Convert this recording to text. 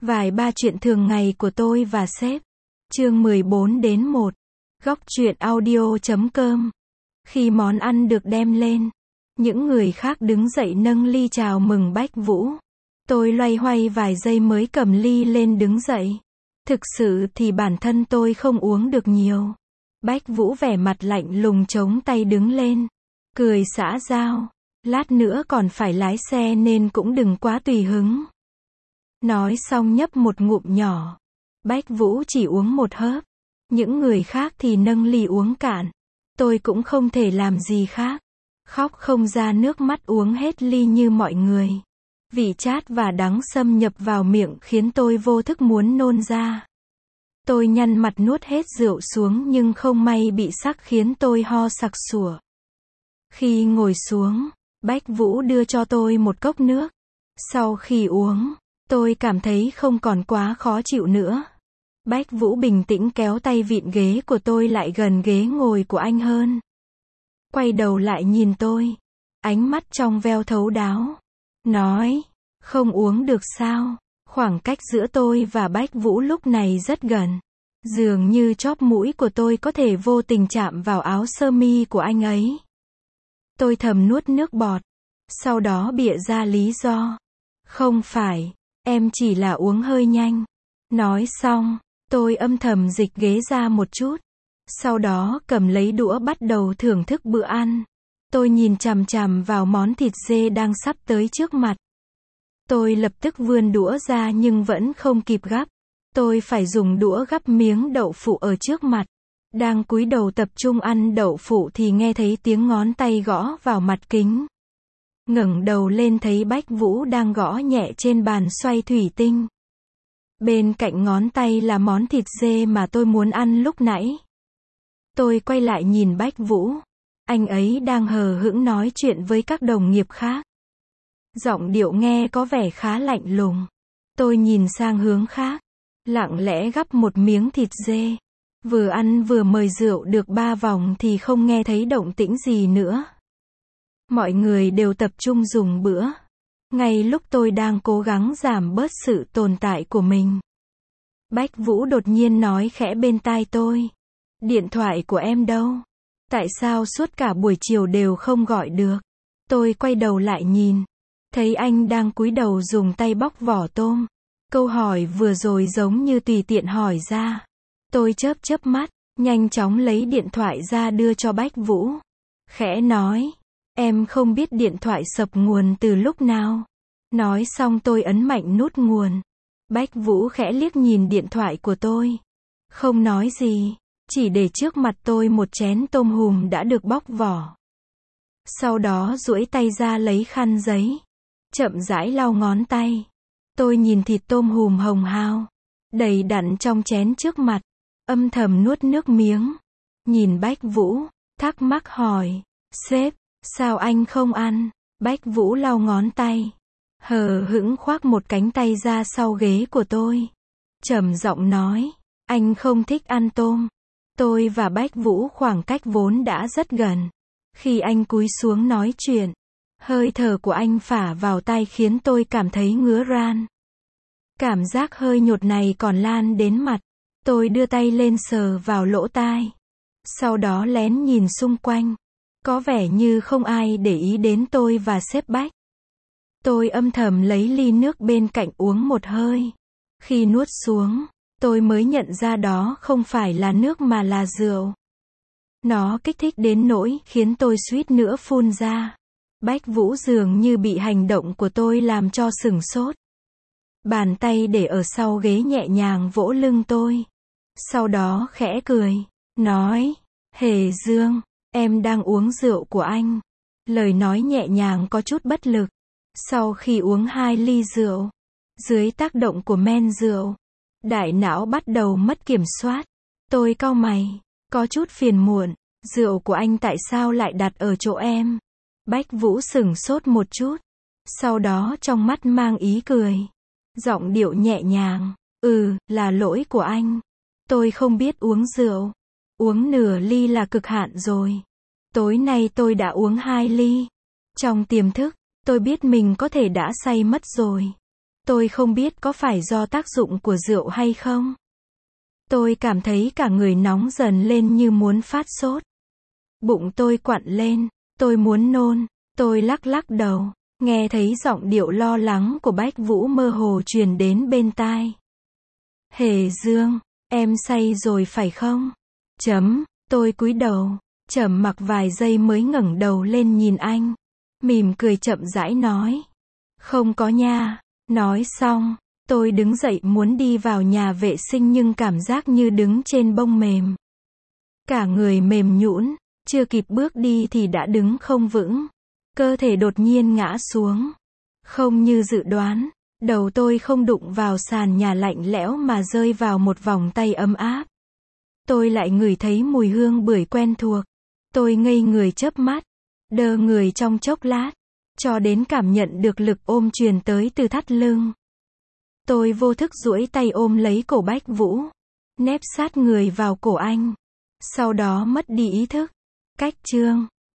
Vài ba chuyện thường ngày của tôi và sếp. Chương 14-1. Góc truyện audio.com. Khi món ăn được đem lên, những người khác đứng dậy nâng ly chào mừng Bách Vũ. Tôi loay hoay vài giây mới cầm ly lên đứng dậy. Thực sự thì bản thân tôi không uống được nhiều. Bách Vũ vẻ mặt lạnh lùng chống tay đứng lên. Cười xã giao. Lát nữa còn phải lái xe nên cũng đừng quá tùy hứng. Nói xong nhấp một ngụm nhỏ. Bách Vũ chỉ uống một hớp. Những người khác thì nâng ly uống cạn. Tôi cũng không thể làm gì khác. Khóc không ra nước mắt uống hết ly như mọi người. Vị chát và đắng xâm nhập vào miệng khiến tôi vô thức muốn nôn ra. Tôi nhăn mặt nuốt hết rượu xuống nhưng không may bị sắc khiến tôi ho sặc sủa. Khi ngồi xuống, Bách Vũ đưa cho tôi một cốc nước. Sau khi uống, tôi cảm thấy không còn quá khó chịu nữa. Bách Vũ bình tĩnh kéo tay vịn ghế của tôi lại gần ghế ngồi của anh hơn. Quay đầu lại nhìn tôi. Ánh mắt trong veo thấu đáo. Nói, không uống được sao? Khoảng cách giữa tôi và Bách Vũ lúc này rất gần. Dường như chóp mũi của tôi có thể vô tình chạm vào áo sơ mi của anh ấy. Tôi thầm nuốt nước bọt. Sau đó bịa ra lý do. Không phải, em chỉ là uống hơi nhanh. Nói xong, tôi âm thầm dịch ghế ra một chút. Sau đó cầm lấy đũa bắt đầu thưởng thức bữa ăn. Tôi nhìn chằm chằm vào món thịt dê đang sắp tới trước mặt. Tôi lập tức vươn đũa ra nhưng vẫn không kịp gắp. Tôi phải dùng đũa gắp miếng đậu phụ ở trước mặt. Đang cúi đầu tập trung ăn đậu phụ thì nghe thấy tiếng ngón tay gõ vào mặt kính. Ngẩng đầu lên thấy Bách Vũ đang gõ nhẹ trên bàn xoay thủy tinh. Bên cạnh ngón tay là món thịt dê mà tôi muốn ăn lúc nãy. Tôi quay lại nhìn Bách Vũ. Anh ấy đang hờ hững nói chuyện với các đồng nghiệp khác. Giọng điệu nghe có vẻ khá lạnh lùng. Tôi nhìn sang hướng khác. Lặng lẽ gắp một miếng thịt dê. Vừa ăn vừa mời rượu được 3 vòng thì không nghe thấy động tĩnh gì nữa. Mọi người đều tập trung dùng bữa. Ngay lúc tôi đang cố gắng giảm bớt sự tồn tại của mình. Bách Vũ đột nhiên nói khẽ bên tai tôi. Điện thoại của em đâu? Tại sao suốt cả buổi chiều đều không gọi được? Tôi quay đầu lại nhìn. Thấy anh đang cúi đầu dùng tay bóc vỏ tôm. Câu hỏi vừa rồi giống như tùy tiện hỏi ra. Tôi chớp mắt, nhanh chóng lấy điện thoại ra đưa cho Bách Vũ. Khẽ nói, em không biết điện thoại sập nguồn từ lúc nào. Nói xong tôi ấn mạnh nút nguồn. Bách Vũ khẽ liếc nhìn điện thoại của tôi. Không nói gì, chỉ để trước mặt tôi một chén tôm hùm đã được bóc vỏ. Sau đó duỗi tay ra lấy khăn giấy. Chậm rãi lau ngón tay. Tôi nhìn thịt tôm hùm hồng hào, đầy đặn trong chén trước mặt. Âm thầm nuốt nước miếng. Nhìn Bách Vũ, thắc mắc hỏi. Sếp, sao anh không ăn? Bách Vũ lau ngón tay. Hờ hững khoác một cánh tay ra sau ghế của tôi. Trầm giọng nói. Anh không thích ăn tôm. Tôi và Bách Vũ khoảng cách vốn đã rất gần. Khi anh cúi xuống nói chuyện, hơi thở của anh phả vào tai khiến tôi cảm thấy ngứa ran. Cảm giác hơi nhột này còn lan đến mặt. Tôi đưa tay lên sờ vào lỗ tai. Sau đó lén nhìn xung quanh. Có vẻ như không ai để ý đến tôi và sếp Bách. Tôi âm thầm lấy ly nước bên cạnh uống một hơi. Khi nuốt xuống, tôi mới nhận ra đó không phải là nước mà là rượu. Nó kích thích đến nỗi khiến tôi suýt nữa phun ra. Bách Vũ dường như bị hành động của tôi làm cho sửng sốt. Bàn tay để ở sau ghế nhẹ nhàng vỗ lưng tôi. Sau đó khẽ cười, nói, Hề Dương, em đang uống rượu của anh. Lời nói nhẹ nhàng có chút bất lực. Sau khi uống 2 ly rượu, dưới tác động của men rượu, đại não bắt đầu mất kiểm soát. Tôi cau mày, có chút phiền muộn, rượu của anh tại sao lại đặt ở chỗ em? Bách Vũ sửng sốt một chút, sau đó trong mắt mang ý cười. Giọng điệu nhẹ nhàng, là lỗi của anh. Tôi không biết uống rượu. Uống nửa ly là cực hạn rồi. Tối nay tôi đã uống 2 ly. Trong tiềm thức, tôi biết mình có thể đã say mất rồi. Tôi không biết có phải do tác dụng của rượu hay không. Tôi cảm thấy cả người nóng dần lên như muốn phát sốt. Bụng tôi quặn lên, tôi muốn nôn, tôi lắc lắc đầu, nghe thấy giọng điệu lo lắng của Bách Vũ mơ hồ truyền đến bên tai. Hề Dương, em say rồi phải không? Tôi cúi đầu, trầm mặc vài giây mới ngẩng đầu lên nhìn anh. Mỉm cười chậm rãi nói. Không có nha. Nói xong, tôi đứng dậy muốn đi vào nhà vệ sinh nhưng cảm giác như đứng trên bông mềm. Cả người mềm nhũn, chưa kịp bước đi thì đã đứng không vững. Cơ thể đột nhiên ngã xuống. Không như dự đoán, đầu tôi không đụng vào sàn nhà lạnh lẽo mà rơi vào một vòng tay ấm áp. Tôi lại ngửi thấy mùi hương bưởi quen thuộc. Tôi ngây người chớp mắt, đơ người trong chốc lát, cho đến cảm nhận được lực ôm truyền tới từ thắt lưng. Tôi vô thức duỗi tay ôm lấy cổ Bách Vũ, nép sát người vào cổ anh. Sau đó mất đi ý thức. Cách chương